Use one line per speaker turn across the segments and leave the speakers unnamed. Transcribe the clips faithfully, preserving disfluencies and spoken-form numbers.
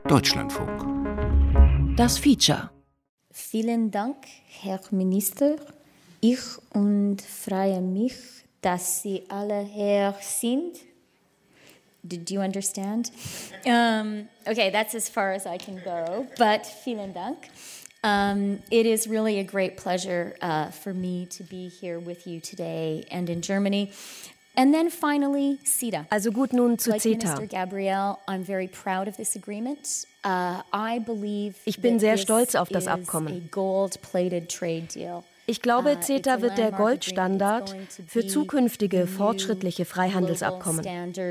Deutschlandfunk.
Das Feature.
Vielen Dank, Herr Minister. Ich und freue mich, dass Sie alle hier sind. Did you understand? Um, okay, that's as far as I can go, but vielen Dank. Um, it is really a great pleasure uh, for me to be here with you today and in Germany. And then finally, CETA.
Also gut, nun zu
like
CETA.
Minister Gabriel, I'm very proud of this agreement. Uh, I believe
ich bin sehr stolz auf das
is
Abkommen.
a gold-plated trade deal.
Ich glaube, CETA wird der Goldstandard für zukünftige fortschrittliche Freihandelsabkommen.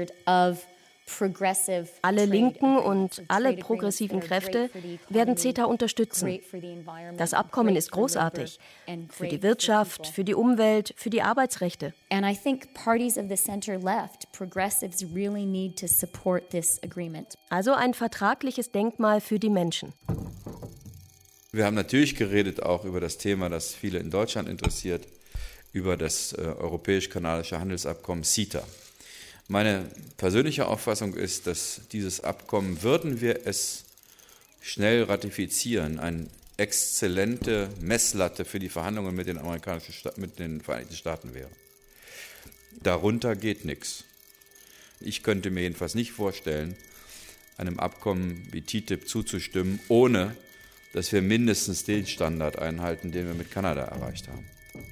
Alle linken und alle progressiven Kräfte werden CETA unterstützen. Das Abkommen ist großartig für die Wirtschaft, für die Umwelt, für die Arbeitsrechte.
And I think parties of the center left, progressives really need to support this agreement.
Also ein vertragliches Denkmal für die Menschen.
Wir haben natürlich geredet auch über das Thema, das viele in Deutschland interessiert, über das äh, europäisch-kanadische Handelsabkommen CETA. Meine persönliche Auffassung ist, dass dieses Abkommen, würden wir es schnell ratifizieren, eine exzellente Messlatte für die Verhandlungen mit den, amerikanischen Sta- mit den Vereinigten Staaten wäre. Darunter geht nichts. Ich könnte mir jedenfalls nicht vorstellen, einem Abkommen wie T T I P zuzustimmen, ohne dass wir mindestens den Standard einhalten, den wir mit Kanada erreicht haben.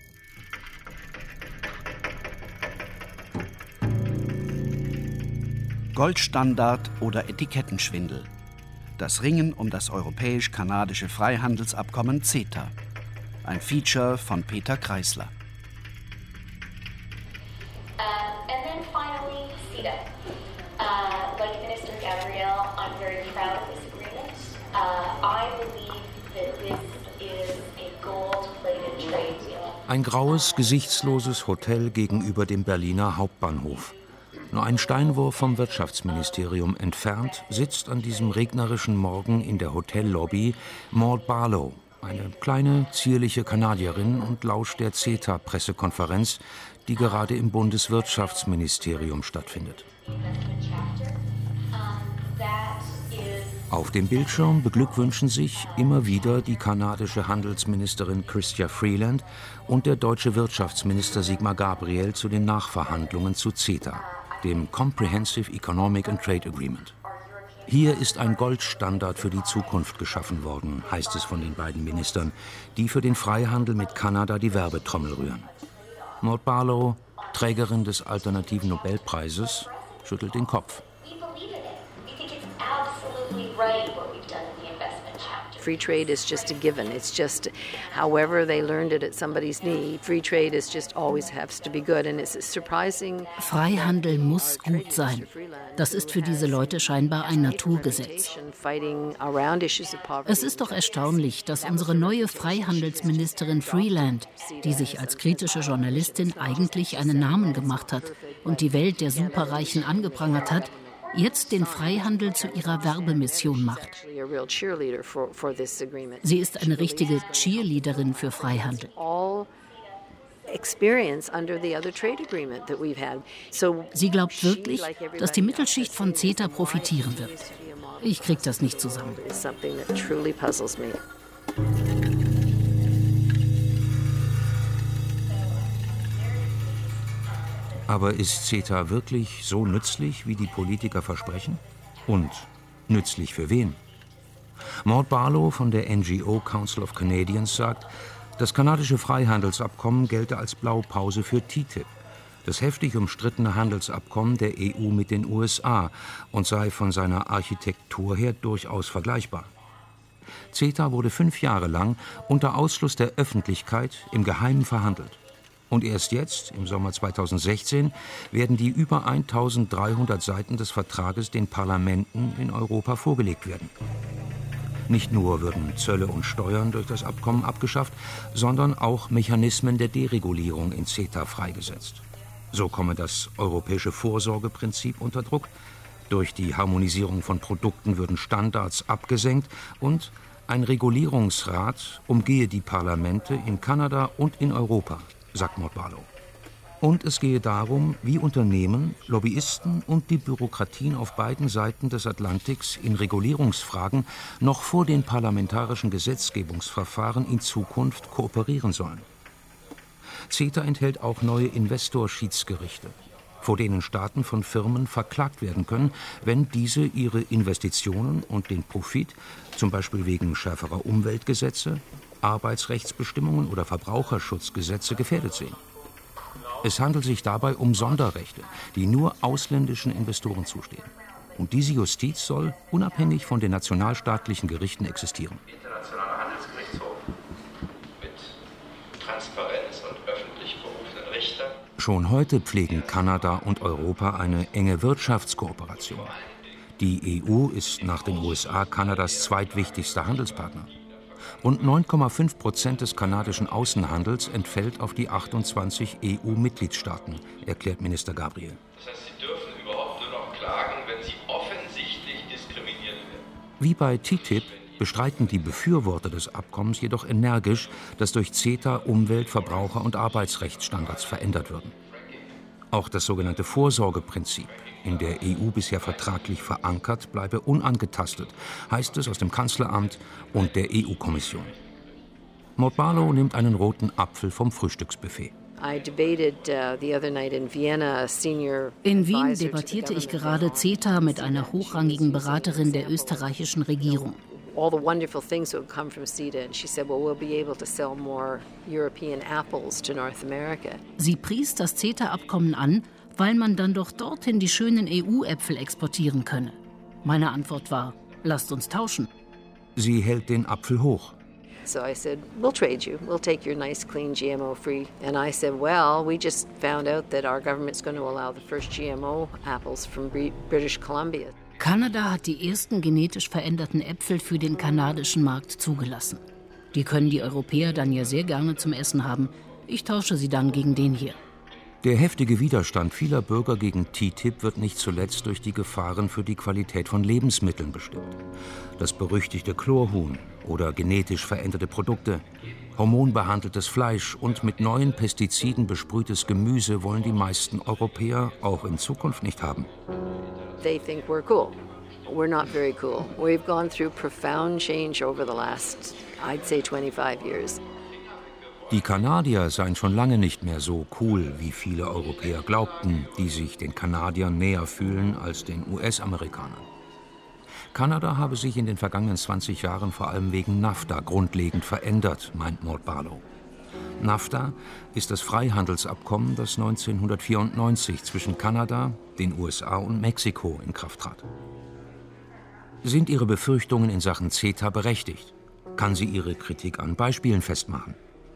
Goldstandard oder Etikettenschwindel. Das Ringen um das europäisch-kanadische Freihandelsabkommen CETA. Ein Feature von Peter Kreisler.
Uh, and then finally, CETA. Uh, like Minister Gabriel, I'm very proud of this agreement. Uh, I believe that this is a gold-plated trade deal.
Ein graues, gesichtsloses Hotel gegenüber dem Berliner Hauptbahnhof. Nur ein Steinwurf vom Wirtschaftsministerium entfernt sitzt an diesem regnerischen Morgen in der Hotellobby Maud Barlow, eine kleine, zierliche Kanadierin, und lauscht der CETA-Pressekonferenz, die gerade im Bundeswirtschaftsministerium stattfindet. Auf dem Bildschirm beglückwünschen sich immer wieder die kanadische Handelsministerin Chrystia Freeland und der deutsche Wirtschaftsminister Sigmar Gabriel zu den Nachverhandlungen zu CETA, dem Comprehensive Economic and Trade Agreement. Hier ist ein Goldstandard für die Zukunft geschaffen worden, heißt es von den beiden Ministern, die für den Freihandel mit Kanada die Werbetrommel rühren. Maud Barlow, Trägerin des alternativen Nobelpreises, schüttelt den Kopf.
Free trade is just a given. It's just, however they learned it at somebody's knee, free trade is just always has to be good. And it's surprising.
Freihandel muss gut sein. Das ist für diese Leute scheinbar ein Naturgesetz. Es ist doch erstaunlich, dass unsere neue Freihandelsministerin Freeland, die sich als kritische Journalistin eigentlich einen Namen gemacht hat und die Welt der Superreichen angeprangert hat, jetzt den Freihandel zu ihrer Werbemission macht. Sie ist eine richtige Cheerleaderin für Freihandel. Sie glaubt wirklich, dass die Mittelschicht von CETA profitieren wird. Ich krieg das nicht zusammen.
Aber ist CETA wirklich so nützlich, wie die Politiker versprechen? Und nützlich für wen? Maud Barlow von der N G O Council of Canadians sagt, das kanadische Freihandelsabkommen gelte als Blaupause für T T I P, das heftig umstrittene Handelsabkommen der E U mit den U S A, und sei von seiner Architektur her durchaus vergleichbar. CETA wurde fünf Jahre lang unter Ausschluss der Öffentlichkeit im Geheimen verhandelt. Und erst jetzt, im Sommer zweitausendsechzehn, werden die über eintausenddreihundert Seiten des Vertrages den Parlamenten in Europa vorgelegt werden. Nicht nur würden Zölle und Steuern durch das Abkommen abgeschafft, sondern auch Mechanismen der Deregulierung in CETA freigesetzt. So komme das europäische Vorsorgeprinzip unter Druck, durch die Harmonisierung von Produkten würden Standards abgesenkt und ein Regulierungsrat umgehe die Parlamente in Kanada und in Europa, sagt Maud Barlow. Und es gehe darum, wie Unternehmen, Lobbyisten und die Bürokratien auf beiden Seiten des Atlantiks in Regulierungsfragen noch vor den parlamentarischen Gesetzgebungsverfahren in Zukunft kooperieren sollen. CETA enthält auch neue Investorschiedsgerichte, vor denen Staaten von Firmen verklagt werden können, wenn diese ihre Investitionen und den Profit, zum Beispiel wegen schärferer Umweltgesetze, Arbeitsrechtsbestimmungen oder Verbraucherschutzgesetze, gefährdet sehen. Es handelt sich dabei um Sonderrechte, die nur ausländischen Investoren zustehen. Und diese Justiz soll unabhängig von den nationalstaatlichen Gerichten existieren.
Internationaler Handelsgerichtshof mit Transparenz und öffentlich berufenen Richtern.
Schon heute pflegen Kanada und Europa eine enge Wirtschaftskooperation. Die E U ist nach den U S A Kanadas zweitwichtigster Handelspartner. Rund neun Komma fünf Prozent des kanadischen Außenhandels entfällt auf die achtundzwanzig E U-Mitgliedstaaten, erklärt Minister Gabriel.
Das heißt, sie dürfen überhaupt nur noch klagen, wenn sie offensichtlich diskriminiert werden.
Wie bei T T I P bestreiten die Befürworter des Abkommens jedoch energisch, dass durch CETA Umwelt-, Verbraucher- und Arbeitsrechtsstandards verändert würden. Auch das sogenannte Vorsorgeprinzip, in der E U bisher vertraglich verankert, bleibe unangetastet, heißt es aus dem Kanzleramt und der E U-Kommission. Maud Barlow nimmt einen roten Apfel vom Frühstücksbuffet.
In Wien debattierte ich gerade CETA mit einer hochrangigen Beraterin der österreichischen Regierung.
all the wonderful things that would come from CETA. And she said, well, we'll be able to sell more European apples to North America.
Sie pries das CETA-Abkommen an, weil man dann doch dorthin die schönen E U-Äpfel exportieren könne. Meine Antwort war, lasst uns tauschen.
Sie hält den Apfel hoch.
So I said, we'll trade you. We'll take your nice, clean, G M O-free. And I said, well, we just found out that our government's going to allow the first G M O apples from British Columbia.
Kanada hat die ersten genetisch veränderten Äpfel für den kanadischen Markt zugelassen. Die können die Europäer dann ja sehr gerne zum Essen haben. Ich tausche sie dann gegen den hier.
Der heftige Widerstand vieler Bürger gegen T T I P wird nicht zuletzt durch die Gefahren für die Qualität von Lebensmitteln bestimmt. Das berüchtigte Chlorhuhn oder genetisch veränderte Produkte, hormonbehandeltes Fleisch und mit neuen Pestiziden besprühtes Gemüse wollen die meisten Europäer auch in Zukunft nicht haben.
They think we're cool. We're not very cool. We've gone through profound change over the last, I'd say, twenty-five years.
Die Kanadier seien schon lange nicht mehr so cool, wie viele Europäer glaubten, die sich den Kanadiern näher fühlen als den U S-Amerikanern. Kanada habe sich in den vergangenen zwanzig Jahren vor allem wegen NAFTA grundlegend verändert, meint Maud Barlow. NAFTA ist das Freihandelsabkommen, das neunzehnhundertvierundneunzig zwischen Kanada, den U S A und Mexiko in Kraft trat. Sind Ihre Befürchtungen in Sachen CETA berechtigt? Kann sie Ihre Kritik an Beispielen festmachen?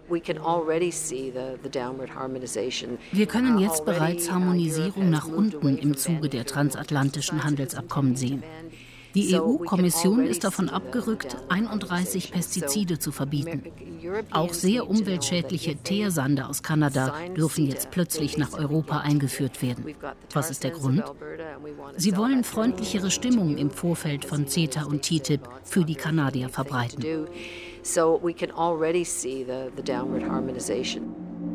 Wir können jetzt bereits Harmonisierung nach unten im Zuge der transatlantischen Handelsabkommen sehen. Die E U-Kommission ist davon abgerückt, einunddreißig Pestizide zu verbieten. Auch sehr umweltschädliche Teersande aus Kanada dürfen jetzt plötzlich nach Europa eingeführt werden. Was ist der Grund? Sie wollen freundlichere Stimmung im Vorfeld von CETA und T T I P für die Kanadier verbreiten.
So we can already see the, the downward harmonization.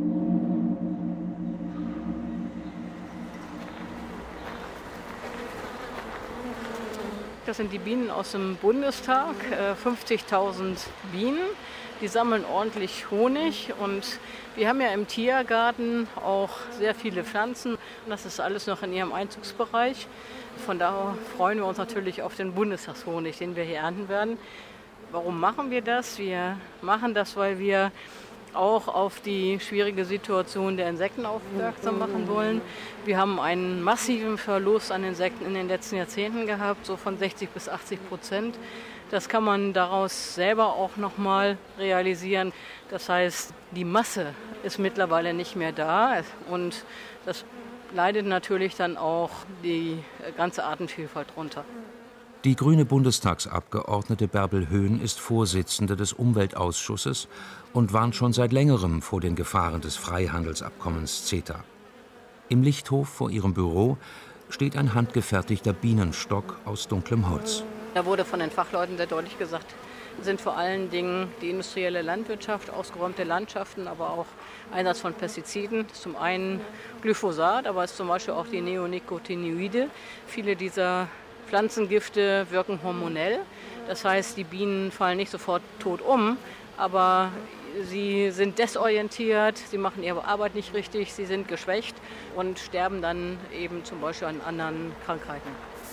Das sind die Bienen aus dem Bundestag, fünfzigtausend Bienen. Die sammeln ordentlich Honig und wir haben ja im Tiergarten auch sehr viele Pflanzen. Das ist alles noch in ihrem Einzugsbereich. Von daher freuen wir uns natürlich auf den Bundestagshonig, den wir hier ernten werden. Warum machen wir das? Wir machen das, weil wir auch auf die schwierige Situation der Insekten aufmerksam machen wollen. Wir haben einen massiven Verlust an Insekten in den letzten Jahrzehnten gehabt, so von sechzig bis achtzig Prozent. Das kann man daraus selber auch nochmal realisieren. Das heißt, die Masse ist mittlerweile nicht mehr da und das leidet natürlich dann auch die ganze Artenvielfalt drunter.
Die grüne Bundestagsabgeordnete Bärbel Höhn ist Vorsitzende des Umweltausschusses und warnt schon seit längerem vor den Gefahren des Freihandelsabkommens CETA. Im Lichthof vor ihrem Büro steht ein handgefertigter Bienenstock aus dunklem Holz.
Da wurde von den Fachleuten sehr deutlich gesagt, sind vor allen Dingen die industrielle Landwirtschaft, ausgeräumte Landschaften, aber auch Einsatz von Pestiziden. Zum einen Glyphosat, aber es ist zum Beispiel auch die Neonicotinoide. Viele dieser Pflanzengifte wirken hormonell. Das heißt, die Bienen fallen nicht sofort tot um, aber sie sind desorientiert, sie machen ihre Arbeit nicht richtig, sie sind geschwächt und sterben dann eben zum Beispiel an anderen Krankheiten.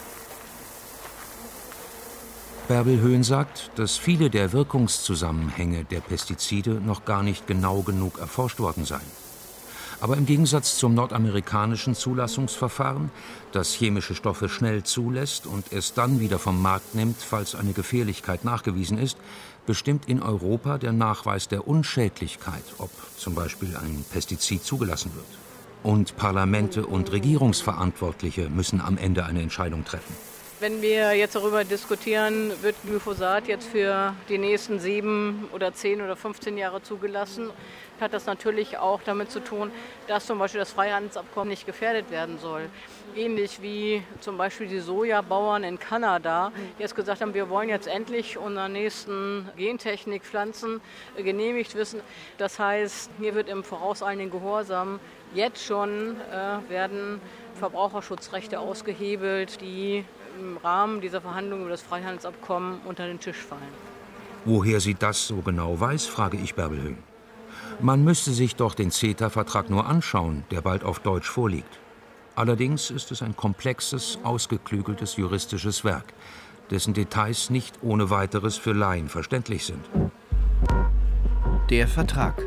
Bärbel Höhn sagt, dass viele der Wirkungszusammenhänge der Pestizide noch gar nicht genau genug erforscht worden seien. Aber im Gegensatz zum nordamerikanischen Zulassungsverfahren, das chemische Stoffe schnell zulässt und es dann wieder vom Markt nimmt, falls eine Gefährlichkeit nachgewiesen ist, bestimmt in Europa der Nachweis der Unschädlichkeit, ob zum Beispiel ein Pestizid zugelassen wird. Und Parlamente und Regierungsverantwortliche müssen am Ende eine Entscheidung treffen.
Wenn wir jetzt darüber diskutieren, wird Glyphosat jetzt für die nächsten sieben oder zehn oder fünfzehn Jahre zugelassen, hat das natürlich auch damit zu tun, dass zum Beispiel das Freihandelsabkommen nicht gefährdet werden soll. Ähnlich wie zum Beispiel die Sojabauern in Kanada jetzt gesagt haben, wir wollen jetzt endlich unsere nächsten Gentechnikpflanzen genehmigt wissen. Das heißt, hier wird im vorauseilenden Gehorsam jetzt schon äh, werden Verbraucherschutzrechte ausgehebelt, die im Rahmen dieser Verhandlungen über das Freihandelsabkommen unter den Tisch fallen.
Woher sie das so genau weiß, frage ich Bärbel Höhn. Man müsste sich doch den CETA-Vertrag nur anschauen, der bald auf Deutsch vorliegt. Allerdings ist es ein komplexes, ausgeklügeltes juristisches Werk, dessen Details nicht ohne weiteres für Laien verständlich sind.
Der Vertrag.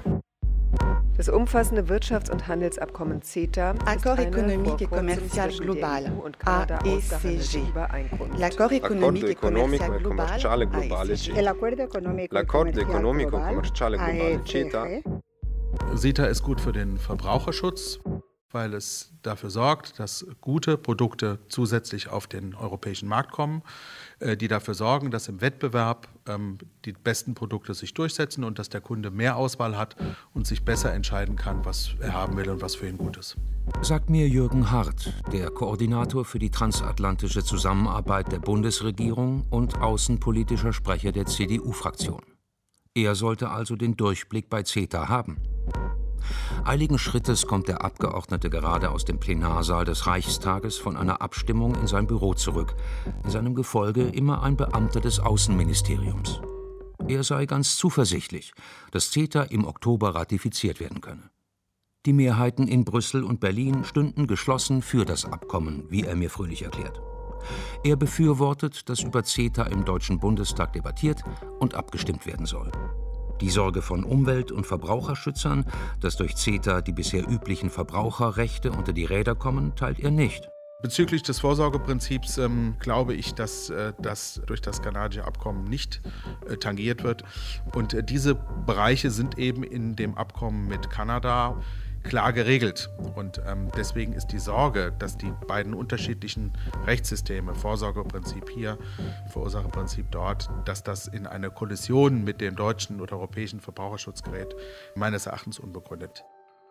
Das umfassende Wirtschafts- und Handelsabkommen CETA
Accord économique et commercial global, A E C G. L'accord économique et commercial global, A E C G.
L'accordo economico commerciale globale CETA. CETA ist gut für den Verbraucherschutz, weil es dafür sorgt, dass gute Produkte zusätzlich auf den europäischen Markt kommen, die dafür sorgen, dass im Wettbewerb ähm, die besten Produkte sich durchsetzen und dass der Kunde mehr Auswahl hat und sich besser entscheiden kann, was er haben will und was für ihn gut ist.
Sagt mir Jürgen Hart, der Koordinator für die transatlantische Zusammenarbeit der Bundesregierung und außenpolitischer Sprecher der C D U-Fraktion. Er sollte also den Durchblick bei CETA haben. Eiligen Schrittes kommt der Abgeordnete gerade aus dem Plenarsaal des Reichstages von einer Abstimmung in sein Büro zurück. In seinem Gefolge immer ein Beamter des Außenministeriums. Er sei ganz zuversichtlich, dass CETA im Oktober ratifiziert werden könne. Die Mehrheiten in Brüssel und Berlin stünden geschlossen für das Abkommen, wie er mir fröhlich erklärt. Er befürwortet, dass über CETA im Deutschen Bundestag debattiert und abgestimmt werden soll. Die Sorge von Umwelt- und Verbraucherschützern, dass durch CETA die bisher üblichen Verbraucherrechte unter die Räder kommen, teilt er nicht.
Bezüglich des Vorsorgeprinzips ähm, glaube ich, dass äh, das durch das kanadische Abkommen nicht äh, tangiert wird. Und äh, diese Bereiche sind eben in dem Abkommen mit Kanada klar geregelt. Und ähm, deswegen ist die Sorge, dass die beiden unterschiedlichen Rechtssysteme, Vorsorgeprinzip hier, Verursacherprinzip dort, dass das in eine Kollision mit dem deutschen oder europäischen Verbraucherschutz gerät, meines Erachtens unbegründet.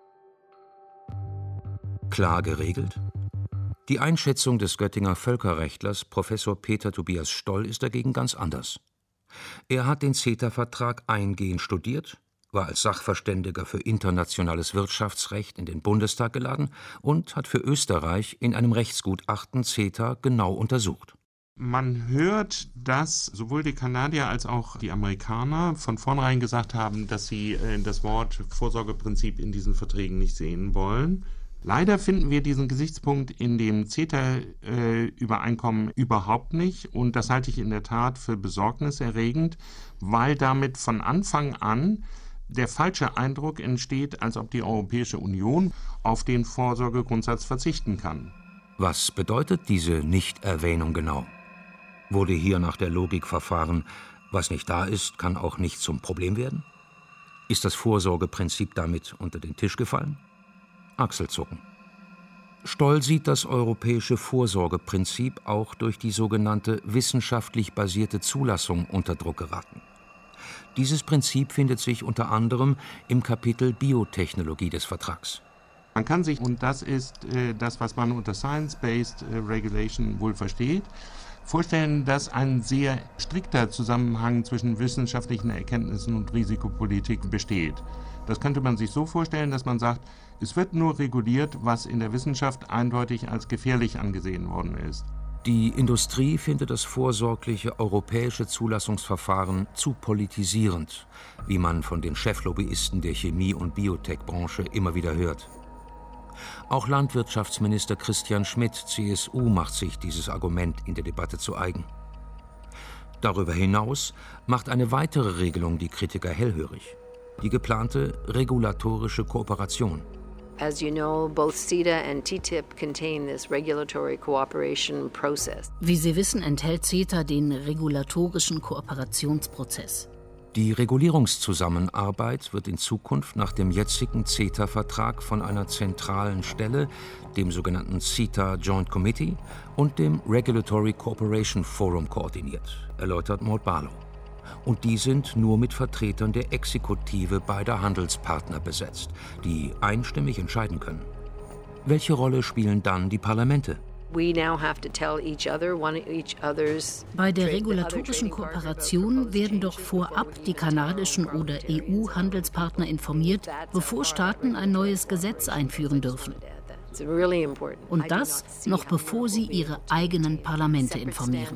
Klar geregelt? Die Einschätzung des Göttinger Völkerrechtlers Professor Peter Tobias Stoll ist dagegen ganz anders. Er hat den CETA-Vertrag eingehend studiert, war als Sachverständiger für internationales Wirtschaftsrecht in den Bundestag geladen und hat für Österreich in einem Rechtsgutachten CETA genau untersucht.
Man hört, dass sowohl die Kanadier als auch die Amerikaner von vornherein gesagt haben, dass sie das Wort Vorsorgeprinzip in diesen Verträgen nicht sehen wollen. Leider finden wir diesen Gesichtspunkt in dem CETA-Übereinkommen äh, überhaupt nicht. Und das halte ich in der Tat für besorgniserregend, weil damit von Anfang an der falsche Eindruck entsteht, als ob die Europäische Union auf den Vorsorgegrundsatz verzichten kann.
Was bedeutet diese Nichterwähnung genau? Wurde hier nach der Logik verfahren, was nicht da ist, kann auch nicht zum Problem werden? Ist das Vorsorgeprinzip damit unter den Tisch gefallen? Achselzucken. Stoll sieht das europäische Vorsorgeprinzip auch durch die sogenannte wissenschaftlich basierte Zulassung unter Druck geraten. Dieses Prinzip findet sich unter anderem im Kapitel Biotechnologie des Vertrags.
Man kann sich, und das ist äh, das, was man unter Science-Based äh, Regulation wohl versteht, vorstellen, dass ein sehr strikter Zusammenhang zwischen wissenschaftlichen Erkenntnissen und Risikopolitik besteht. Das könnte man sich so vorstellen, dass man sagt, es wird nur reguliert, was in der Wissenschaft eindeutig als gefährlich angesehen worden ist.
Die Industrie findet das vorsorgliche europäische Zulassungsverfahren zu politisierend, wie man von den Cheflobbyisten der Chemie- und Biotech-Branche immer wieder hört. Auch Landwirtschaftsminister Christian Schmidt, C S U, macht sich dieses Argument in der Debatte zu eigen. Darüber hinaus macht eine weitere Regelung die Kritiker hellhörig: die geplante regulatorische Kooperation.
As you know, both CETA and T T I P contain this regulatory cooperation process.
Wie Sie wissen, enthält CETA den regulatorischen Kooperationsprozess.
Die Regulierungszusammenarbeit wird in Zukunft nach dem jetzigen CETA-Vertrag von einer zentralen Stelle, dem sogenannten CETA Joint Committee und dem Regulatory Cooperation Forum koordiniert, erläutert Maud Barlow. Und die sind nur mit Vertretern der Exekutive beider Handelspartner besetzt, die einstimmig entscheiden können. Welche Rolle spielen dann die Parlamente?
We now have to tell each other, one each other's
Bei der regulatorischen Kooperation werden doch vorab die kanadischen oder E U-Handelspartner informiert, bevor Staaten ein neues Gesetz einführen dürfen. Und das noch bevor sie ihre eigenen Parlamente informieren.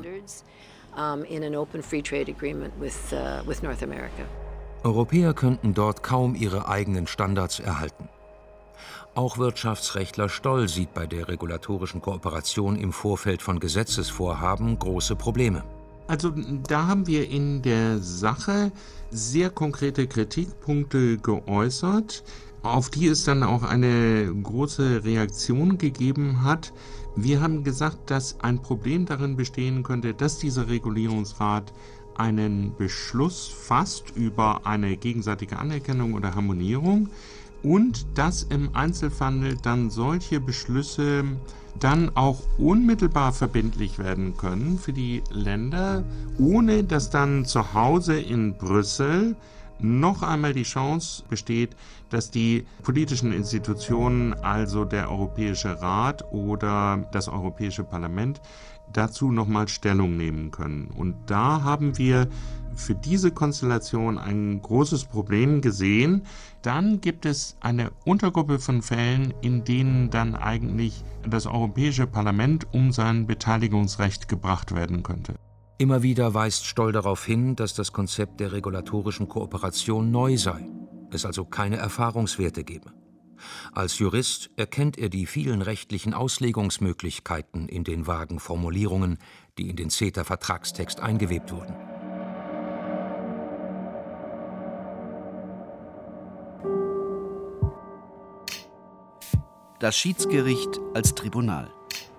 Europäer könnten dort kaum ihre eigenen Standards erhalten. Auch Wirtschaftsrechtler Stoll sieht bei der regulatorischen Kooperation im Vorfeld von Gesetzesvorhaben große Probleme.
Also da haben wir in der Sache sehr konkrete Kritikpunkte geäußert, auf die es dann auch eine große Reaktion gegeben hat. Wir haben gesagt, dass ein Problem darin bestehen könnte, dass dieser Regulierungsrat einen Beschluss fasst über eine gegenseitige Anerkennung oder Harmonierung und dass im Einzelfall dann solche Beschlüsse dann auch unmittelbar verbindlich werden können für die Länder, ohne dass dann zu Hause in Brüssel noch einmal die Chance besteht, dass die politischen Institutionen, also der Europäische Rat oder das Europäische Parlament, dazu nochmal Stellung nehmen können. Und da haben wir für diese Konstellation ein großes Problem gesehen. Dann gibt es eine Untergruppe von Fällen, in denen dann eigentlich das Europäische Parlament um sein Beteiligungsrecht gebracht werden könnte.
Immer wieder weist Stoll darauf hin, dass das Konzept der regulatorischen Kooperation neu sei, es also keine Erfahrungswerte gebe. Als Jurist erkennt er die vielen rechtlichen Auslegungsmöglichkeiten in den vagen Formulierungen, die in den CETA-Vertragstext eingewebt wurden.
Das Schiedsgericht als Tribunal.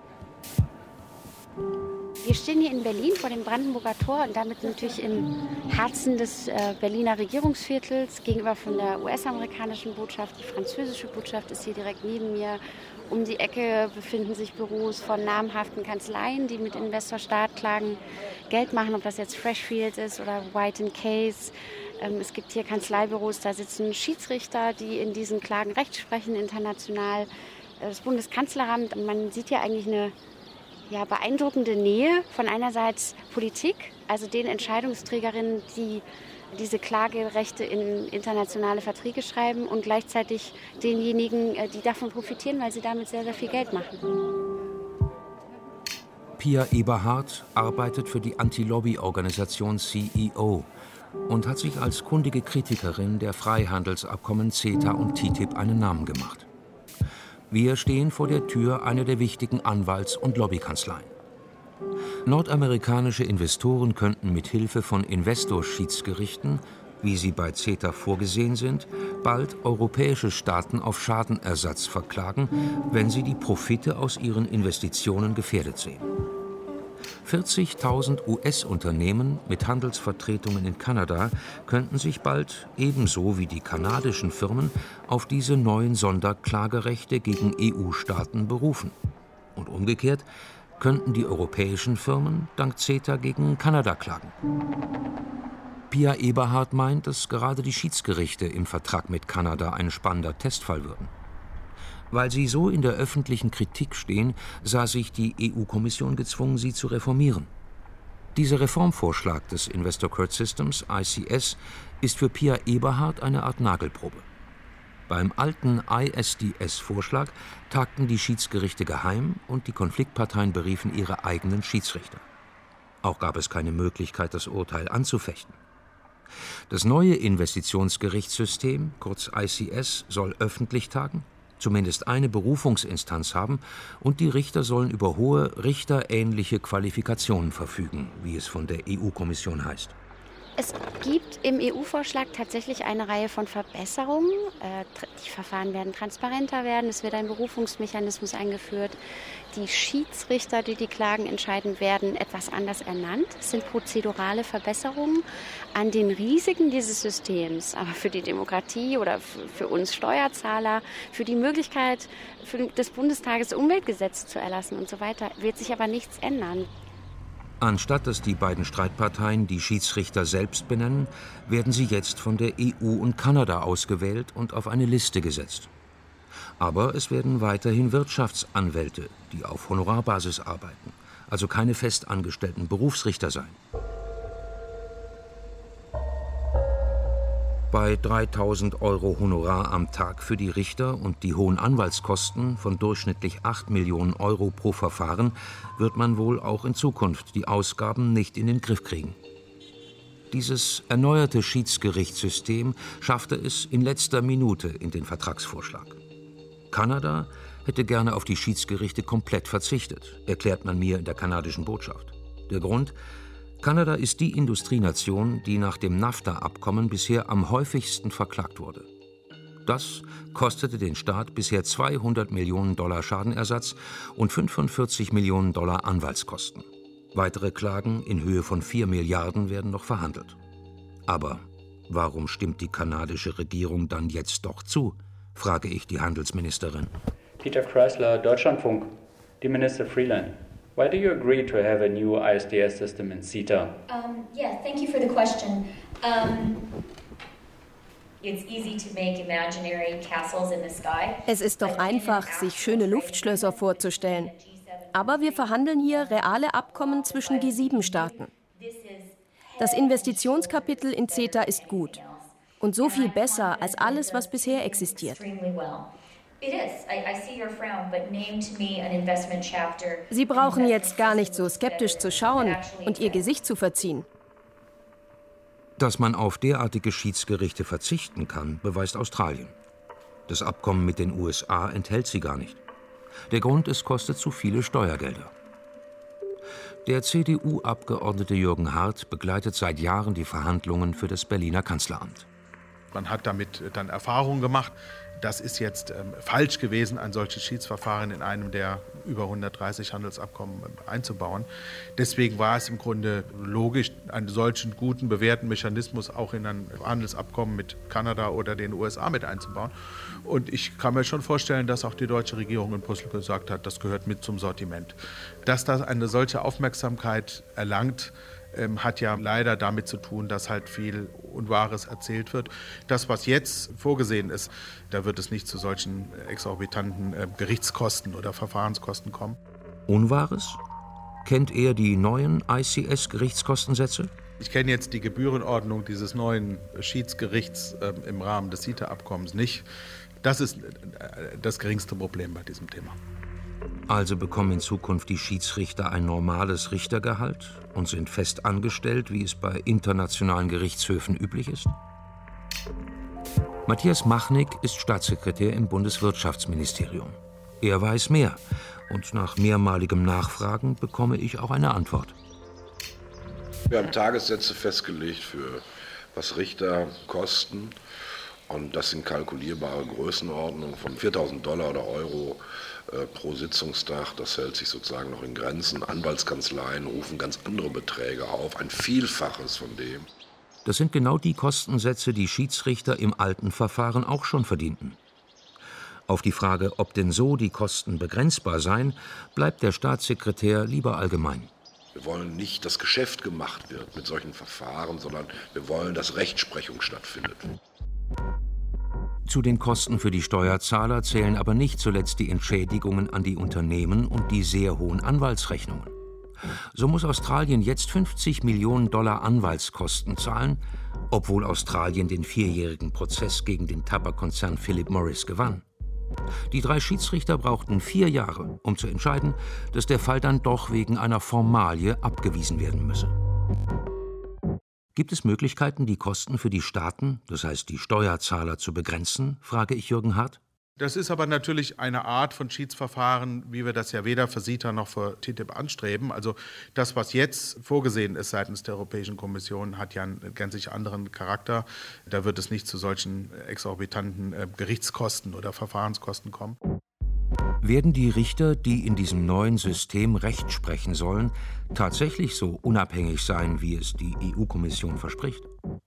Wir stehen hier in Berlin vor dem Brandenburger Tor und damit natürlich im Herzen des äh, Berliner Regierungsviertels, gegenüber von der U S-amerikanischen Botschaft. Die französische Botschaft ist hier direkt neben mir. Um die Ecke befinden sich Büros von namhaften Kanzleien, die mit Investor-Staat-Klagen Geld machen, ob das jetzt Freshfields ist oder White and Case. Ähm, es gibt hier Kanzleibüros, da sitzen Schiedsrichter, die in diesen Klagen Recht sprechen, international. Das Bundeskanzleramt, man sieht hier eigentlich eine ja, beeindruckende Nähe von einerseits Politik, also den Entscheidungsträgerinnen, die diese Klagerechte in internationale Verträge schreiben, und gleichzeitig denjenigen, die davon profitieren, weil sie damit sehr, sehr viel Geld machen.
Pia Eberhardt arbeitet für die Anti-Lobby-Organisation C E O und hat sich als kundige Kritikerin der Freihandelsabkommen CETA und T T I P einen Namen gemacht. Wir stehen vor der Tür einer der wichtigen Anwalts- und Lobbykanzleien. Nordamerikanische Investoren könnten mit Hilfe von Investorschiedsgerichten, wie sie bei CETA vorgesehen sind, bald europäische Staaten auf Schadenersatz verklagen, wenn sie die Profite aus ihren Investitionen gefährdet sehen. vierzigtausend U S-Unternehmen mit Handelsvertretungen in Kanada könnten sich bald, ebenso wie die kanadischen Firmen, auf diese neuen Sonderklagerechte gegen E U-Staaten berufen. Und umgekehrt könnten die europäischen Firmen dank CETA gegen Kanada klagen. Pia Eberhardt meint, dass gerade die Schiedsgerichte im Vertrag mit Kanada ein spannender Testfall würden. Weil sie so in der öffentlichen Kritik stehen, sah sich die E U-Kommission gezwungen, sie zu reformieren. Dieser Reformvorschlag des Investor Court Systems, I C S, ist für Pia Eberhard eine Art Nagelprobe. Beim alten I S D S-Vorschlag tagten die Schiedsgerichte geheim und die Konfliktparteien beriefen ihre eigenen Schiedsrichter. Auch gab es keine Möglichkeit, das Urteil anzufechten. Das neue Investitionsgerichtssystem, kurz I C S, soll öffentlich tagen, zumindest eine Berufungsinstanz haben und die Richter sollen über hohe richterähnliche Qualifikationen verfügen, wie es von der E U-Kommission heißt.
Es gibt im E U-Vorschlag tatsächlich eine Reihe von Verbesserungen. Die Verfahren werden transparenter werden, es wird ein Berufungsmechanismus eingeführt. Die Schiedsrichter, die die Klagen entscheiden, werden etwas anders ernannt. Es sind prozedurale Verbesserungen. An den Risiken dieses Systems, aber für die Demokratie oder für uns Steuerzahler, für die Möglichkeit des Bundestages Umweltgesetze zu erlassen und so weiter, wird sich aber nichts ändern.
Anstatt dass die beiden Streitparteien die Schiedsrichter selbst benennen, werden sie jetzt von der E U und Kanada ausgewählt und auf eine Liste gesetzt. Aber es werden weiterhin Wirtschaftsanwälte, die auf Honorarbasis arbeiten, also keine festangestellten Berufsrichter sein. Bei dreitausend Euro Honorar am Tag für die Richter und die hohen Anwaltskosten von durchschnittlich acht Millionen Euro pro Verfahren wird man wohl auch in Zukunft die Ausgaben nicht in den Griff kriegen. Dieses erneuerte Schiedsgerichtssystem schaffte es in letzter Minute in den Vertragsvorschlag. Kanada hätte gerne auf die Schiedsgerichte komplett verzichtet, erklärt man mir in der kanadischen Botschaft. Der Grund: Kanada ist die Industrienation, die nach dem NAFTA-Abkommen bisher am häufigsten verklagt wurde. Das kostete den Staat bisher zweihundert Millionen Dollar Schadenersatz und fünfundvierzig Millionen Dollar Anwaltskosten. Weitere Klagen in Höhe von vier Milliarden werden noch verhandelt. Aber warum stimmt die kanadische Regierung dann jetzt doch zu, frage ich die Handelsministerin.
Peter Kreisler, Deutschlandfunk. Die Minister Freeland. Why do you agree to have a new I S D S system in CETA?
Um, yeah, thank you for the question. Um, it's easy to make imaginary castles in the sky.
Es ist doch einfach, sich schöne Luftschlösser vorzustellen. Aber wir verhandeln hier reale Abkommen zwischen G sieben Staaten. Das Investitionskapitel in CETA ist gut und so viel besser als alles, was bisher existiert. Sie brauchen jetzt gar nicht so skeptisch zu schauen und Ihr Gesicht zu verziehen.
Dass man auf derartige Schiedsgerichte verzichten kann, beweist Australien. Das Abkommen mit den U S A enthält sie gar nicht. Der Grund: es kostet zu viele Steuergelder. Der C D U-Abgeordnete Jürgen Hart begleitet seit Jahren die Verhandlungen für das Berliner Kanzleramt.
Man hat damit dann Erfahrungen gemacht. Das ist jetzt ähm, falsch gewesen, ein solches Schiedsverfahren in einem der über hundertdreißig Handelsabkommen äh, einzubauen. Deswegen war es im Grunde logisch, einen solchen guten, bewährten Mechanismus auch in ein Handelsabkommen mit Kanada oder den U S A mit einzubauen. Und ich kann mir schon vorstellen, dass auch die deutsche Regierung in Brüssel gesagt hat, das gehört mit zum Sortiment. Dass das eine solche Aufmerksamkeit erlangt, Ähm, hat ja leider damit zu tun, dass halt viel Unwahres erzählt wird. Das, was jetzt vorgesehen ist, da wird es nicht zu solchen exorbitanten äh, Gerichtskosten oder Verfahrenskosten kommen.
Unwahres? Kennt er die neuen I C S-Gerichtskostensätze?
Ich kenne jetzt die Gebührenordnung dieses neuen Schiedsgerichts äh, im Rahmen des CETA-Abkommens nicht. Das ist äh, das geringste Problem bei diesem Thema.
Also bekommen in Zukunft die Schiedsrichter ein normales Richtergehalt und sind fest angestellt, wie es bei internationalen Gerichtshöfen üblich ist? Matthias Machnig ist Staatssekretär im Bundeswirtschaftsministerium. Er weiß mehr und nach mehrmaligem Nachfragen bekomme ich auch eine Antwort.
Wir haben Tagessätze festgelegt für was Richter kosten. Und das sind kalkulierbare Größenordnungen von viertausend Dollar oder Euro äh, pro Sitzungstag. Das hält sich sozusagen noch in Grenzen. Anwaltskanzleien rufen ganz andere Beträge auf, ein Vielfaches von dem.
Das sind genau die Kostensätze, die Schiedsrichter im alten Verfahren auch schon verdienten. Auf die Frage, ob denn so die Kosten begrenzbar seien, bleibt der Staatssekretär lieber allgemein.
Wir wollen nicht, dass Geschäft gemacht wird mit solchen Verfahren, sondern wir wollen, dass Rechtsprechung stattfindet.
Zu den Kosten für die Steuerzahler zählen aber nicht zuletzt die Entschädigungen an die Unternehmen und die sehr hohen Anwaltsrechnungen. So muss Australien jetzt fünfzig Millionen Dollar Anwaltskosten zahlen, obwohl Australien den vierjährigen Prozess gegen den Tabakkonzern Philip Morris gewann. Die drei Schiedsrichter brauchten vier Jahre, um zu entscheiden, dass der Fall dann doch wegen einer Formalie abgewiesen werden müsse. Gibt es Möglichkeiten, die Kosten für die Staaten, das heißt die Steuerzahler, zu begrenzen, frage ich Jürgen Hart.
Das ist aber natürlich eine Art von Schiedsverfahren, wie wir das ja weder für CETA noch für T T I P anstreben. Also das, was jetzt vorgesehen ist seitens der Europäischen Kommission, hat ja einen gänzlich anderen Charakter. Da wird es nicht zu solchen exorbitanten Gerichtskosten oder Verfahrenskosten kommen.
Werden die Richter, die in diesem neuen System Recht sprechen sollen, tatsächlich so unabhängig sein, wie es die E U-Kommission verspricht?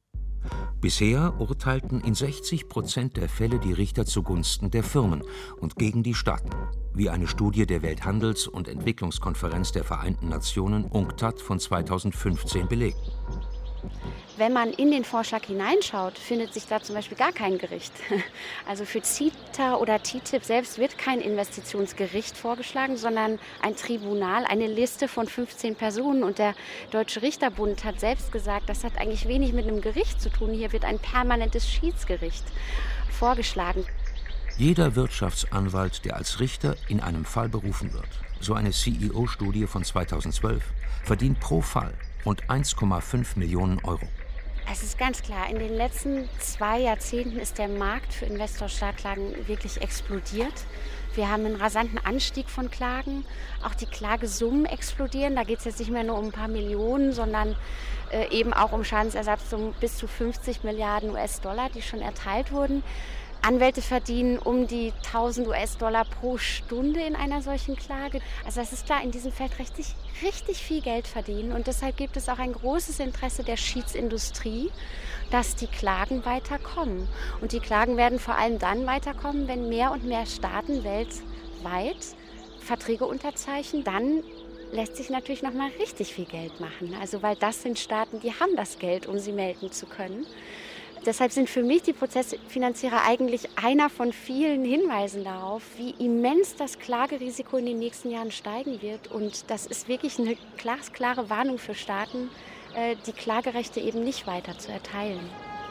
Bisher urteilten in sechzig Prozent der Fälle die Richter zugunsten der Firmen und gegen die Staaten, wie eine Studie der Welthandels- und Entwicklungskonferenz der Vereinten Nationen UNCTAD von zweitausendfünfzehn belegt.
Wenn man in den Vorschlag hineinschaut, findet sich da zum Beispiel gar kein Gericht. Also für CETA oder T T I P selbst wird kein Investitionsgericht vorgeschlagen, sondern ein Tribunal, eine Liste von fünfzehn Personen. Und der Deutsche Richterbund hat selbst gesagt, das hat eigentlich wenig mit einem Gericht zu tun. Hier wird ein permanentes Schiedsgericht vorgeschlagen.
Jeder Wirtschaftsanwalt, der als Richter in einem Fall berufen wird, so eine C E O-Studie von zweitausendzwölf, verdient pro Fall rund eins Komma fünf Millionen Euro.
Es ist ganz klar, in den letzten zwei Jahrzehnten ist der Markt für Investorstaatklagen wirklich explodiert. Wir haben einen rasanten Anstieg von Klagen. Auch die Klagesummen explodieren. Da geht es jetzt nicht mehr nur um ein paar Millionen, sondern äh, eben auch um Schadensersatz um bis zu fünfzig Milliarden U S-Dollar, die schon erteilt wurden. Anwälte verdienen um die tausend U S-Dollar pro Stunde in einer solchen Klage. Also das ist klar, in diesem Feld richtig, richtig viel Geld verdienen. Und deshalb gibt es auch ein großes Interesse der Schiedsindustrie, dass die Klagen weiterkommen. Und die Klagen werden vor allem dann weiterkommen, wenn mehr und mehr Staaten weltweit Verträge unterzeichnen. Dann lässt sich natürlich noch mal richtig viel Geld machen. Also weil das sind Staaten, die haben das Geld, um sie melden zu können. Deshalb sind für mich die Prozessfinanzierer eigentlich einer von vielen Hinweisen darauf, wie immens das Klagerisiko in den nächsten Jahren steigen wird. Und das ist wirklich eine glasklare Warnung für Staaten, die Klagerechte eben nicht weiter zu erteilen.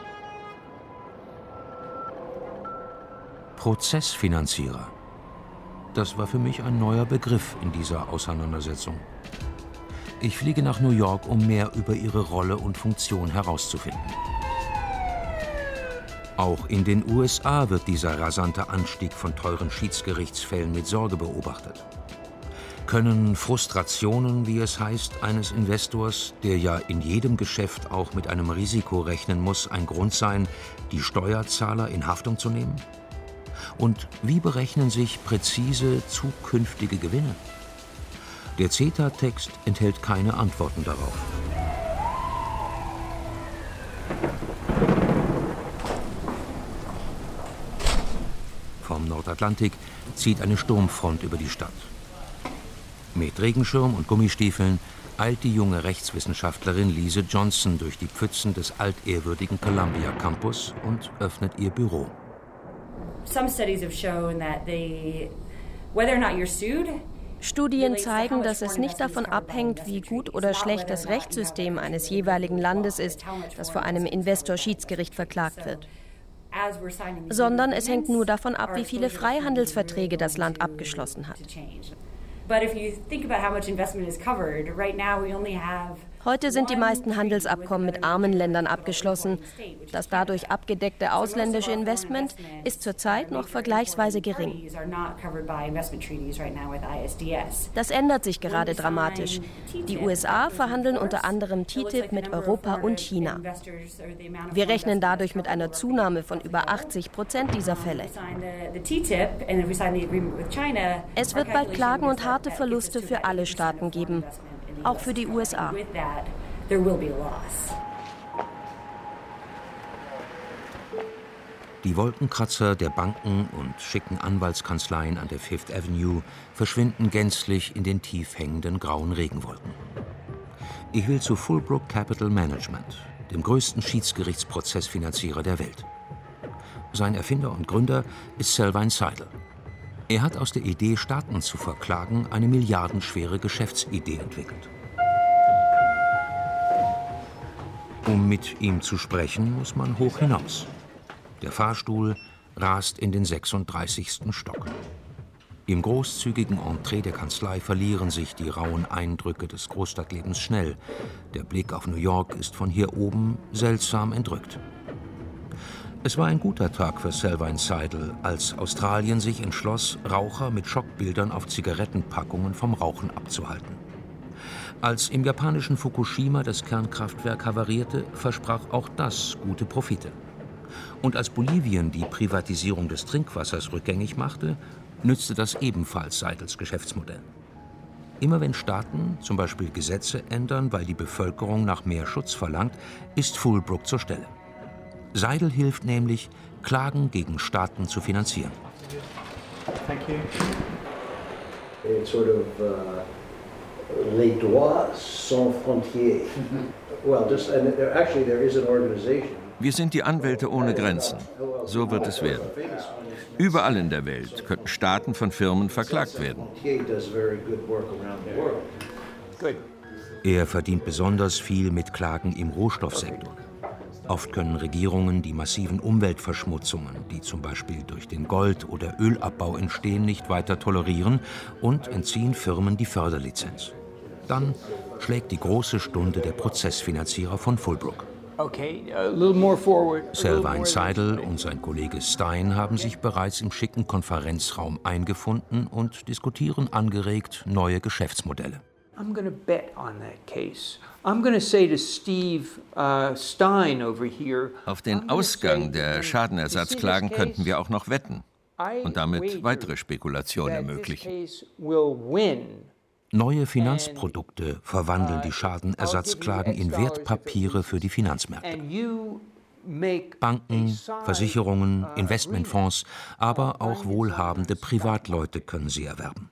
Prozessfinanzierer. Das war für mich ein neuer Begriff in dieser Auseinandersetzung. Ich fliege nach New York, um mehr über ihre Rolle und Funktion herauszufinden. Auch in den U S A wird dieser rasante Anstieg von teuren Schiedsgerichtsfällen mit Sorge beobachtet. Können Frustrationen, wie es heißt, eines Investors, der ja in jedem Geschäft auch mit einem Risiko rechnen muss, ein Grund sein, die Steuerzahler in Haftung zu nehmen? Und wie berechnen sich präzise zukünftige Gewinne? Der CETA-Text enthält keine Antworten darauf. Vom Nordatlantik zieht eine Sturmfront über die Stadt. Mit Regenschirm und Gummistiefeln eilt die junge Rechtswissenschaftlerin Lise Johnson durch die Pfützen des altehrwürdigen Columbia Campus und öffnet ihr Büro.
Studien zeigen, dass es nicht davon abhängt, wie gut oder schlecht das Rechtssystem eines jeweiligen Landes ist, das vor einem Investor-Schiedsgericht verklagt wird, sondern es hängt nur davon ab, wie viele Freihandelsverträge das Land abgeschlossen hat. Heute sind die meisten Handelsabkommen mit armen Ländern abgeschlossen. Das dadurch abgedeckte ausländische Investment ist zurzeit noch vergleichsweise gering. Das ändert sich gerade dramatisch. Die U S A verhandeln unter anderem T T I P mit Europa und China. Wir rechnen dadurch mit einer Zunahme von über achtzig Prozent dieser Fälle. Es wird bald Klagen und harte Verluste für alle Staaten geben. Auch für die U S A.
Die Wolkenkratzer der Banken und schicken Anwaltskanzleien an der Fifth Avenue verschwinden gänzlich in den tief hängenden grauen Regenwolken. Ich will zu Fullbrook Capital Management, dem größten Schiedsgerichtsprozessfinanzierer der Welt. Sein Erfinder und Gründer ist Selwyn Seidel. Er hat aus der Idee, Staaten zu verklagen, eine milliardenschwere Geschäftsidee entwickelt. Um mit ihm zu sprechen, muss man hoch hinaus. Der Fahrstuhl rast in den sechsunddreißigsten Stock. Im großzügigen Entree der Kanzlei verlieren sich die rauen Eindrücke des Großstadtlebens schnell. Der Blick auf New York ist von hier oben seltsam entrückt. Es war ein guter Tag für Selvine Seidel, als Australien sich entschloss, Raucher mit Schockbildern auf Zigarettenpackungen vom Rauchen abzuhalten. Als im japanischen Fukushima das Kernkraftwerk havarierte, versprach auch das gute Profite. Und als Bolivien die Privatisierung des Trinkwassers rückgängig machte, nützte das ebenfalls Seidels Geschäftsmodell. Immer wenn Staaten zum Beispiel Gesetze ändern, weil die Bevölkerung nach mehr Schutz verlangt, ist Fullbrook zur Stelle. Seidel hilft nämlich, Klagen gegen Staaten zu finanzieren.
Thank you. It's sort of uh, les droits sans frontières. Well, just and there, actually there is an organization.
Wir sind die Anwälte ohne Grenzen. So wird es werden. Überall in der Welt könnten Staaten von Firmen verklagt werden.
Er verdient besonders viel mit Klagen im Rohstoffsektor. Oft können Regierungen die massiven Umweltverschmutzungen, die zum Beispiel durch den Gold- oder Ölabbau entstehen, nicht weiter tolerieren und entziehen Firmen die Förderlizenz. Dann schlägt die große Stunde der Prozessfinanzierer von Fullbrook. Selvine Seidel und sein Kollege Stein haben sich bereits im schicken Konferenzraum eingefunden und diskutieren angeregt neue Geschäftsmodelle.
I'm going to bet on that case. I'm going to say to Steve uh, Stein over here.
Auf den Ausgang der Schadenersatzklagen könnten wir auch noch wetten und damit weitere Spekulationen ermöglichen.
Neue Finanzprodukte verwandeln die Schadenersatzklagen in Wertpapiere für die Finanzmärkte. Banken, Versicherungen, Investmentfonds, aber auch wohlhabende Privatleute können sie erwerben.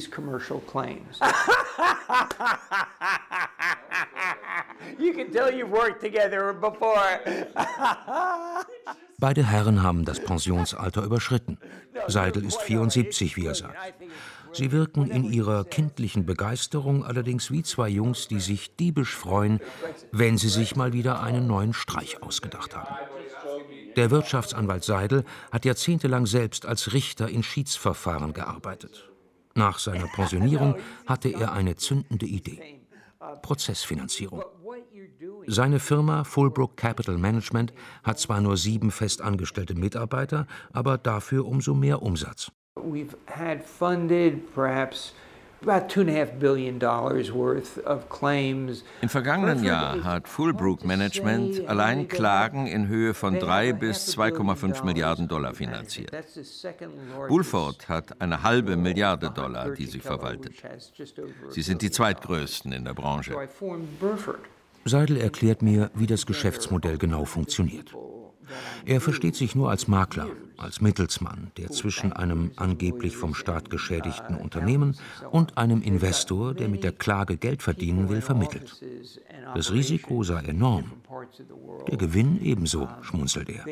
Beide Herren haben das Pensionsalter überschritten. Seidel ist vierundsiebzig, wie er sagt. Sie wirken in ihrer kindlichen Begeisterung allerdings wie zwei Jungs, die sich diebisch freuen, wenn sie sich mal wieder einen neuen Streich ausgedacht haben. Der Wirtschaftsanwalt Seidel hat jahrzehntelang selbst als Richter in Schiedsverfahren gearbeitet. Nach seiner Pensionierung hatte er eine zündende Idee: Prozessfinanzierung. Seine Firma Fullbrook Capital Management hat zwar nur sieben festangestellte Mitarbeiter, aber dafür umso mehr Umsatz.
We've had funded perhaps about two and a half billion dollars worth of claims.
Im vergangenen Jahr hat Fullbrook Management allein Klagen in Höhe von drei bis zwei Komma fünf Milliarden Dollar finanziert. Bulford hat eine halbe Milliarde Dollar, die sie verwaltet. Sie sind die zweitgrößten in der Branche.
Seidel erklärt mir, wie das Geschäftsmodell genau funktioniert. Er versteht sich nur als Makler, als Mittelsmann, der zwischen einem angeblich vom Staat geschädigten Unternehmen und einem Investor, der mit der Klage Geld verdienen will, vermittelt. Das Risiko sei enorm. Der Gewinn ebenso, schmunzelt er.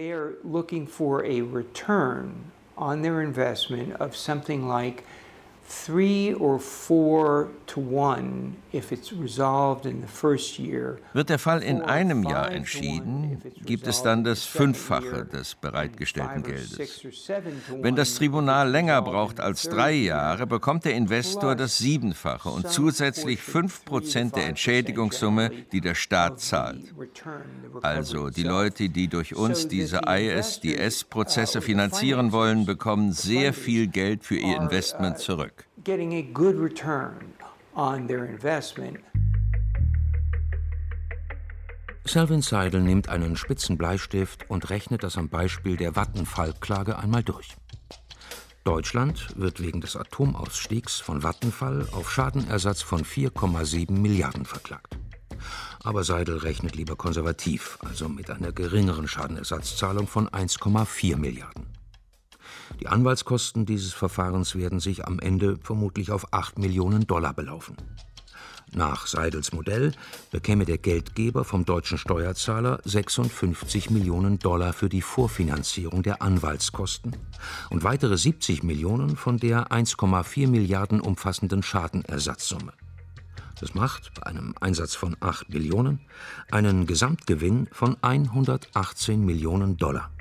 Three or four to one if it's resolved in the first year.
Wird der Fall in einem Jahr entschieden, gibt es dann das Fünffache des bereitgestellten Geldes. Wenn das Tribunal länger braucht als drei Jahre, bekommt der Investor das Siebenfache und zusätzlich fünf Prozent der Entschädigungssumme, die der Staat zahlt. Also die Leute, die durch uns diese I S D S-Prozesse finanzieren wollen, bekommen sehr viel Geld für ihr Investment zurück.
Getting a good return on their investment.
Selvine Seidel nimmt einen spitzen Bleistift und rechnet das am Beispiel der Vattenfall-Klage einmal durch. Deutschland wird wegen des Atomausstiegs von Vattenfall auf Schadenersatz von vier Komma sieben Milliarden verklagt. Aber Seidel rechnet lieber konservativ, also mit einer geringeren Schadenersatzzahlung von eins Komma vier Milliarden. Die Anwaltskosten dieses Verfahrens werden sich am Ende vermutlich auf acht Millionen Dollar belaufen. Nach Seidels Modell bekäme der Geldgeber vom deutschen Steuerzahler sechsundfünfzig Millionen Dollar für die Vorfinanzierung der Anwaltskosten und weitere siebzig Millionen von der eins Komma vier Milliarden umfassenden Schadenersatzsumme. Das macht bei einem Einsatz von acht Billionen einen Gesamtgewinn von hundertachtzehn Millionen Dollar.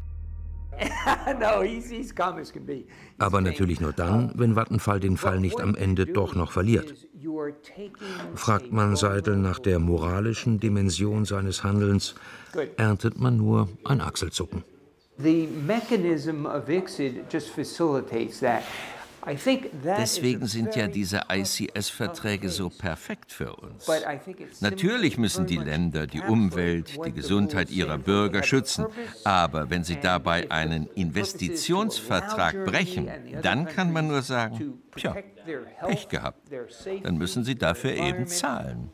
Aber natürlich nur dann, wenn Vattenfall den Fall nicht am Ende doch noch verliert. Fragt man Seidel nach der moralischen Dimension seines Handelns, erntet man nur ein Achselzucken.
The mechanism of I C S I D just facilitates that.
Deswegen sind ja diese I C S-Verträge so perfekt für uns. Natürlich müssen die Länder die Umwelt, die Gesundheit ihrer Bürger schützen. Aber wenn sie dabei einen Investitionsvertrag brechen, dann kann man nur sagen, tja, Pech gehabt. Dann müssen sie dafür eben zahlen.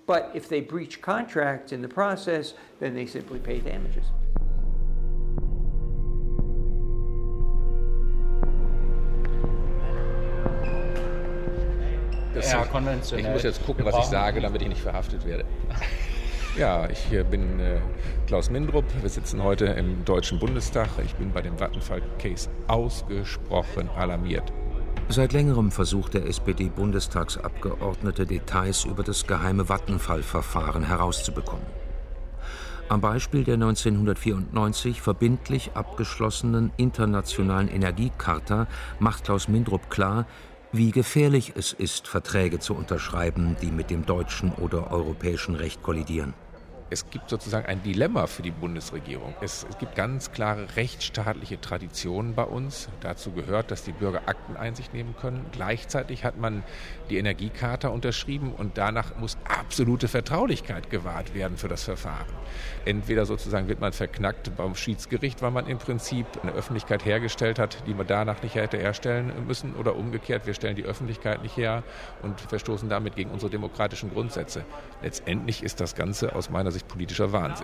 Das, ich muss jetzt gucken, was ich sage, damit ich nicht verhaftet werde. Ja, ich bin äh, Klaus Mindrup. Wir sitzen heute im Deutschen Bundestag. Ich bin bei dem Vattenfall-Case ausgesprochen alarmiert.
Seit längerem versucht der S P D-Bundestagsabgeordnete, Details über das geheime Vattenfall-Verfahren herauszubekommen. Am Beispiel der neunzehnhundertvierundneunzig verbindlich abgeschlossenen internationalen Energiecharta macht Klaus Mindrup klar, wie gefährlich es ist, Verträge zu unterschreiben, die mit dem deutschen oder europäischen Recht kollidieren.
Es gibt sozusagen ein Dilemma für die Bundesregierung. Es, es gibt ganz klare rechtsstaatliche Traditionen bei uns. Dazu gehört, dass die Bürger Akteneinsicht nehmen können. Gleichzeitig hat man die Energiecharta unterschrieben und danach muss absolute Vertraulichkeit gewahrt werden für das Verfahren. Entweder sozusagen wird man verknackt beim Schiedsgericht, weil man im Prinzip eine Öffentlichkeit hergestellt hat, die man danach nicht hätte herstellen müssen, oder umgekehrt, wir stellen die Öffentlichkeit nicht her und verstoßen damit gegen unsere demokratischen Grundsätze. Letztendlich ist das Ganze aus meiner Sicht politischer Wahnsinn.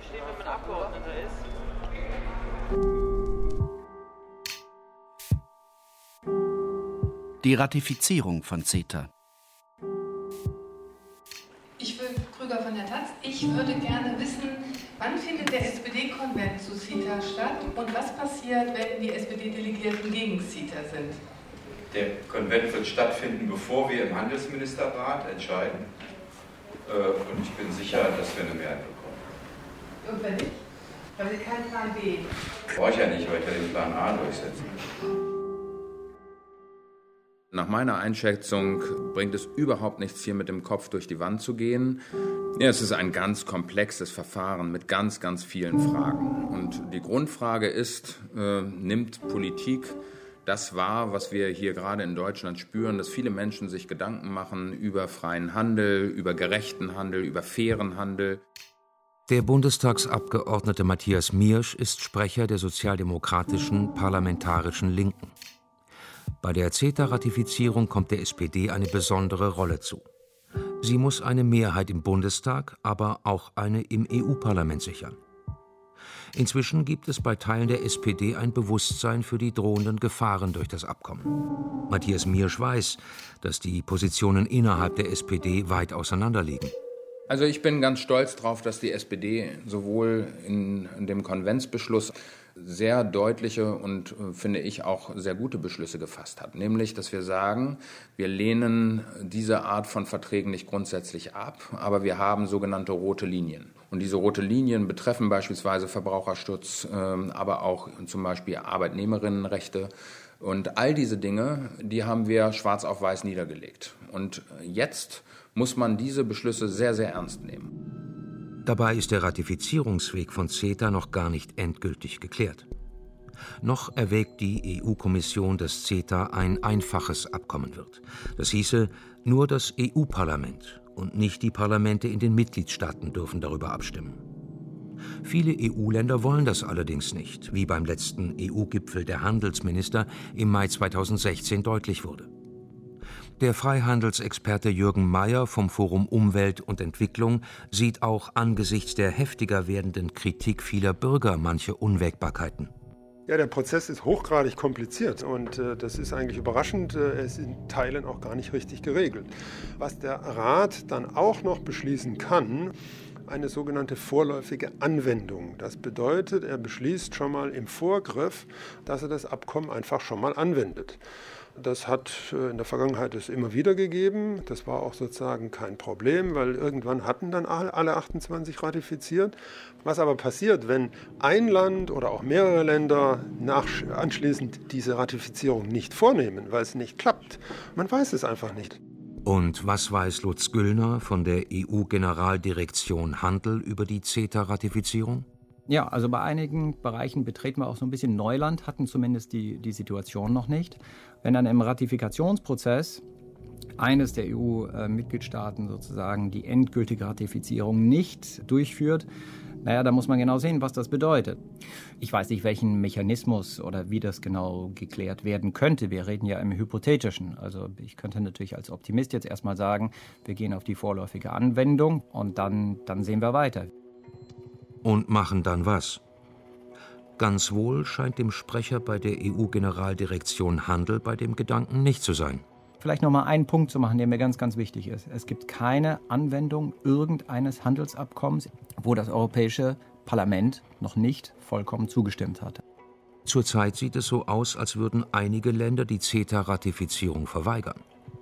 Die Ratifizierung von CETA.
Ich will Krüger von der Taz. Ich würde gerne wissen, wann findet der S P D-Konvent zu CETA statt und was passiert, wenn die S P D-Delegierten gegen CETA sind?
Der Konvent wird stattfinden, bevor wir im Handelsministerrat entscheiden. Und ich bin sicher, dass wir eine Mehrheit bekommen.
Und wenn nicht? Weil Sie keinen Plan B.
Brauche ich ja nicht, weil ich ja den Plan A durchsetzen.
Nach meiner Einschätzung bringt es überhaupt nichts, hier mit dem Kopf durch die Wand zu gehen. Ja, es ist ein ganz komplexes Verfahren mit ganz, ganz vielen Fragen. Und die Grundfrage ist, äh, nimmt Politik das wahr, was wir hier gerade in Deutschland spüren, dass viele Menschen sich Gedanken machen über freien Handel, über gerechten Handel, über fairen Handel.
Der Bundestagsabgeordnete Matthias Miersch ist Sprecher der sozialdemokratischen Parlamentarischen Linken. Bei der CETA-Ratifizierung kommt der S P D eine besondere Rolle zu. Sie muss eine Mehrheit im Bundestag, aber auch eine im E U-Parlament sichern. Inzwischen gibt es bei Teilen der S P D ein Bewusstsein für die drohenden Gefahren durch das Abkommen. Matthias Miersch weiß, dass die Positionen innerhalb der S P D weit auseinanderliegen.
Also ich bin ganz stolz darauf, dass die S P D sowohl in, in dem Konventsbeschluss sehr deutliche und, äh, finde ich, auch sehr gute Beschlüsse gefasst hat. Nämlich, dass wir sagen, wir lehnen diese Art von Verträgen nicht grundsätzlich ab, aber wir haben sogenannte rote Linien. Und diese rote Linien betreffen beispielsweise Verbraucherschutz, äh, aber auch zum Beispiel Arbeitnehmerinnenrechte. Und all diese Dinge, die haben wir schwarz auf weiß niedergelegt. Und jetzt muss man diese Beschlüsse sehr, sehr ernst nehmen.
Dabei ist der Ratifizierungsweg von CETA noch gar nicht endgültig geklärt. Noch erwägt die E U-Kommission, dass CETA ein einfaches Abkommen wird. Das hieße, nur das E U-Parlament und nicht die Parlamente in den Mitgliedstaaten dürfen darüber abstimmen. Viele E U-Länder wollen das allerdings nicht, wie beim letzten E U-Gipfel der Handelsminister im Mai zweitausendsechzehn deutlich wurde. Der Freihandelsexperte Jürgen Mayer vom Forum Umwelt und Entwicklung sieht auch angesichts der heftiger werdenden Kritik vieler Bürger manche Unwägbarkeiten.
Ja, der Prozess ist hochgradig kompliziert und äh, das ist eigentlich überraschend. Äh, es ist in Teilen auch gar nicht richtig geregelt. Was der Rat dann auch noch beschließen kann, eine sogenannte vorläufige Anwendung. Das bedeutet, er beschließt schon mal im Vorgriff, dass er das Abkommen einfach schon mal anwendet. Das hat in der Vergangenheit es immer wieder gegeben. Das war auch sozusagen kein Problem, weil irgendwann hatten dann alle achtundzwanzig ratifiziert. Was aber passiert, wenn ein Land oder auch mehrere Länder nach, anschließend diese Ratifizierung nicht vornehmen, weil es nicht klappt? Man weiß es einfach nicht.
Und was weiß Lutz Güllner von der E U-Generaldirektion Handel über die CETA-Ratifizierung?
Ja, also bei einigen Bereichen betreten wir auch so ein bisschen Neuland, hatten zumindest die, die Situation noch nicht. Wenn dann im Ratifikationsprozess eines der E U-Mitgliedstaaten sozusagen die endgültige Ratifizierung nicht durchführt, naja, da muss man genau sehen, was das bedeutet. Ich weiß nicht, welchen Mechanismus oder wie das genau geklärt werden könnte. Wir reden ja im Hypothetischen. Also ich könnte natürlich als Optimist jetzt erstmal sagen, wir gehen auf die vorläufige Anwendung und dann, dann sehen wir weiter.
Und machen dann was? Ganz wohl scheint dem Sprecher bei der E U-Generaldirektion Handel bei dem Gedanken nicht zu sein.
Vielleicht noch mal einen Punkt zu machen, der mir ganz, ganz wichtig ist. Es gibt keine Anwendung irgendeines Handelsabkommens, wo das Europäische Parlament noch nicht vollkommen zugestimmt hatte.
Zurzeit sieht es so aus, als würden einige Länder die CETA-Ratifizierung verweigern.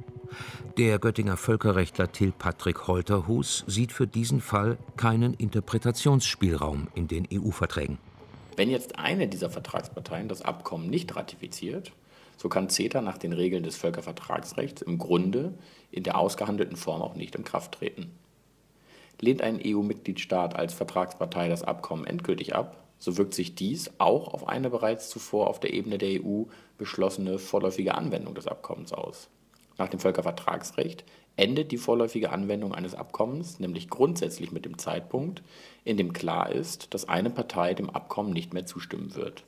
Der Göttinger Völkerrechtler Till Patrick Holterhuß sieht für diesen Fall keinen Interpretationsspielraum in den E U-Verträgen.
Wenn jetzt eine dieser Vertragsparteien das Abkommen nicht ratifiziert, so kann CETA nach den Regeln des Völkervertragsrechts im Grunde in der ausgehandelten Form auch nicht in Kraft treten. Lehnt ein E U-Mitgliedstaat als Vertragspartei das Abkommen endgültig ab, so wirkt sich dies auch auf eine bereits zuvor auf der Ebene der E U beschlossene vorläufige Anwendung des Abkommens aus. Nach dem Völkervertragsrecht endet die vorläufige Anwendung eines Abkommens nämlich grundsätzlich mit dem Zeitpunkt, in dem klar ist, dass eine Partei dem Abkommen nicht mehr zustimmen wird.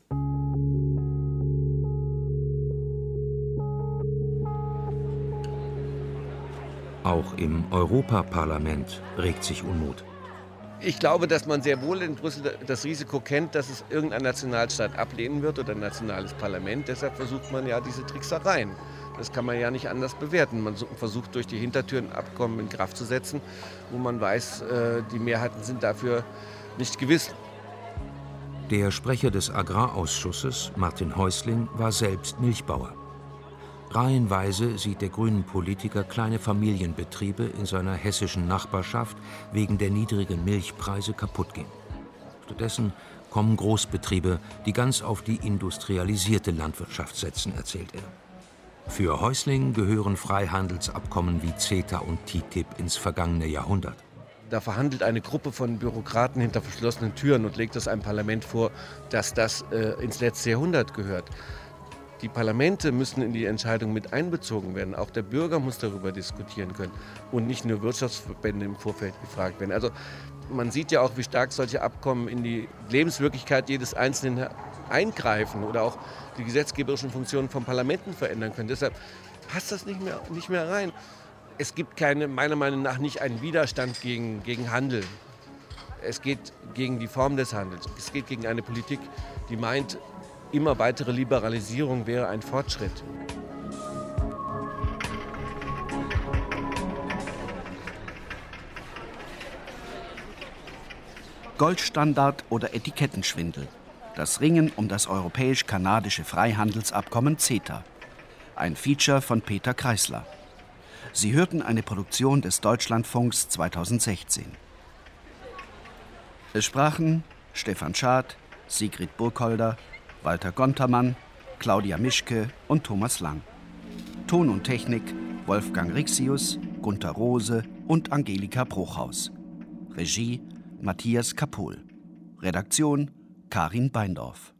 Auch im Europaparlament regt sich Unmut.
Ich glaube, dass man sehr wohl in Brüssel das Risiko kennt, dass es irgendein Nationalstaat ablehnen wird oder ein nationales Parlament. Deshalb versucht man ja diese Tricksereien. Das kann man ja nicht anders bewerten. Man versucht durch die Hintertüren Abkommen in Kraft zu setzen, wo man weiß, die Mehrheiten sind dafür nicht gewiss.
Der Sprecher des Agrarausschusses, Martin Häusling, war selbst Milchbauer. Reihenweise sieht der grünen Politiker kleine Familienbetriebe in seiner hessischen Nachbarschaft wegen der niedrigen Milchpreise kaputt gehen. Stattdessen kommen Großbetriebe, die ganz auf die industrialisierte Landwirtschaft setzen, erzählt er. Für Häusling gehören Freihandelsabkommen wie CETA und T T I P ins vergangene Jahrhundert.
Da verhandelt eine Gruppe von Bürokraten hinter verschlossenen Türen und legt es einem Parlament vor, dass das äh, ins letzte Jahrhundert gehört. Die Parlamente müssen in die Entscheidung mit einbezogen werden. Auch der Bürger muss darüber diskutieren können und nicht nur Wirtschaftsverbände im Vorfeld gefragt werden. Also man sieht ja auch, wie stark solche Abkommen in die Lebenswirklichkeit jedes Einzelnen eingreifen oder auch die gesetzgeberischen Funktionen von Parlamenten verändern können. Deshalb passt das nicht mehr, nicht mehr rein. Es gibt keine, meiner Meinung nach nicht einen Widerstand gegen, gegen Handel. Es geht gegen die Form des Handels. Es geht gegen eine Politik, die meint, immer weitere Liberalisierung wäre ein Fortschritt.
Goldstandard oder Etikettenschwindel. Das Ringen um das europäisch-kanadische Freihandelsabkommen CETA. Ein Feature von Peter Kreisler. Sie hörten eine Produktion des Deutschlandfunks zweitausendsechzehn. Es sprachen Stefan Schad, Sigrid Burkholder, Walter Gontermann, Claudia Mischke und Thomas Lang. Ton und Technik Wolfgang Rixius, Gunter Rose und Angelika Bruchhaus. Regie Matthias Kapohl. Redaktion Karin Beindorf.